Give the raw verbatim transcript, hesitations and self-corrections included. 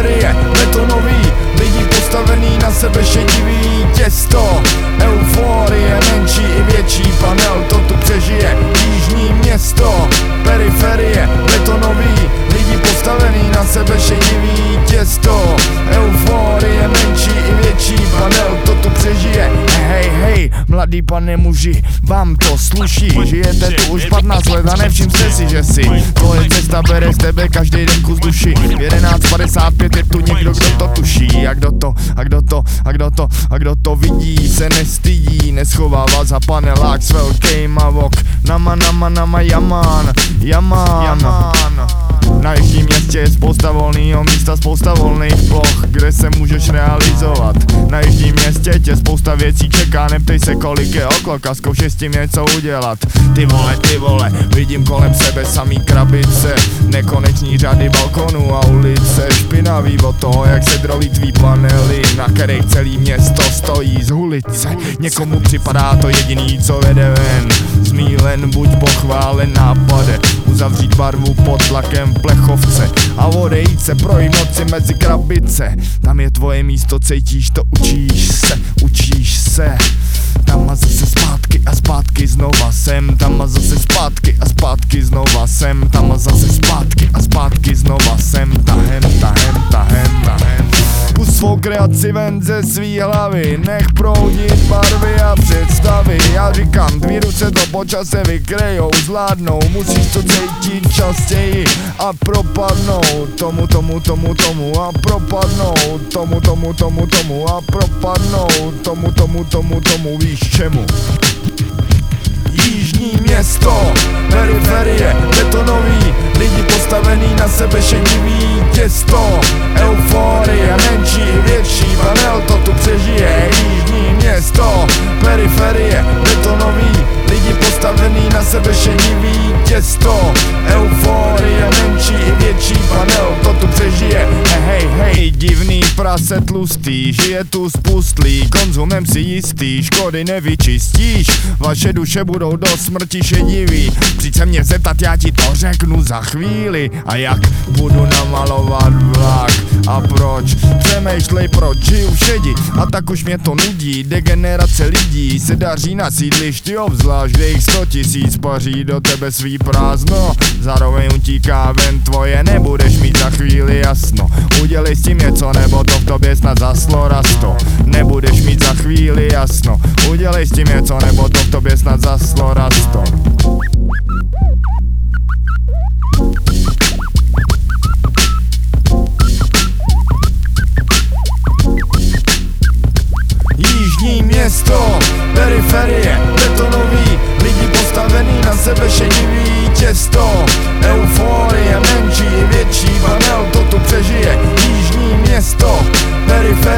periferie, betonový, lidi postavený na sebe šedivý těsto. Euforie, menší i větší panel, to tu přežije jižní město. Periferie, betonový, lidi postavený na sebe šedivý těsto. Euforie, menší i větší panel, to tu přežije. Hej, hej, mladý pane muži, vám to sluší. Žijete tu už patnáct let a nevšimte si, že si tvoje cesta bere z tebe každý den kus duši. V jedenáct padesát pět je tu někdo, kdo to tuší. A kdo to, a kdo to, a kdo to, a kdo to vidí, se nestydí, neschovává za panelák s velkejma vok. Nama, nama, nama, jamán, jamán, jamán. Na jižním městě je spousta volnýho místa, spousta volných ploch, kde se můžeš realizovat. Na jižním městě tě spousta věcí čeká, neptej se kolik je oklok a zkoušej s tím něco udělat. Ty vole, ty vole, vidím kolem sebe samý krabice, nekoneční řady balkonů a ulice, špinavý od toho, jak se drolí tvý panely, na kterých celý město stojí z ulice. Někomu připadá to jediný, co vede ven, zmílen, buď pochválen nápade, uzavřít barvu pod tlakem plechovce a odejít se, projít noci mezi krabice. Tam je tvoje místo, cítíš to, učíš se, učíš se. Tam a zase zpátky a zpátky znova sem, tam a zase zpátky a zpátky znova sem, tam a zase zpátky a zpátky znova sem, tahem, tahem, tahem, tahem. Pust svou kreaci ven ze svý hlavy, nech proudit barvy a představy. Já říkám, dvě ruce to po čase vykryjou, zvládnou, musíš to cítit častěji a propadnout tomu, tomu, tomu, tomu a propadnout tomu, tomu, tomu, tomu a propadnout tomu, tomu, tomu, tomu, víš čemu? Jižní město, periferie, betonový, lidi postavený na sebe šedivý těsto. Euforie, menší i větší panel, to tu přežije. Jižní město, periferie, betonový, lidi postavený na sebe šedivý těsto. Euforie, menší i větší panel, to tu přežije. Hej, hej, divný prase tlustý, žije tu spustlý, konzumem si jistý, škody nevyčistíš, vaše duše budou do smrti šedivý. Přijď se mě zeptat, já ti to řeknu za chvíli. A jak budu namalovat vlak a proč? Přemýšlej, proč žiju v šedi a tak už mě to nudí. Degenerace lidí se daří na sídlišti, obzvlášť kde jich sto tisíc paří do tebe svý prázdno. Zároveň utíká ven tvoje, nebudeš mít za chvíli jasno. Udělej s tím něco, nebo to v tobě snad zaslo rasto. Nebudeš mít za chvíli jasno. Udělej s tím něco, nebo to v tobě snad zaslo rasto. Jižní město, periferie, betonový, lidi postavený na sebe šedivý těsto. Euforie, menší i větší panel, to tu přežije. Jižní město, periferie.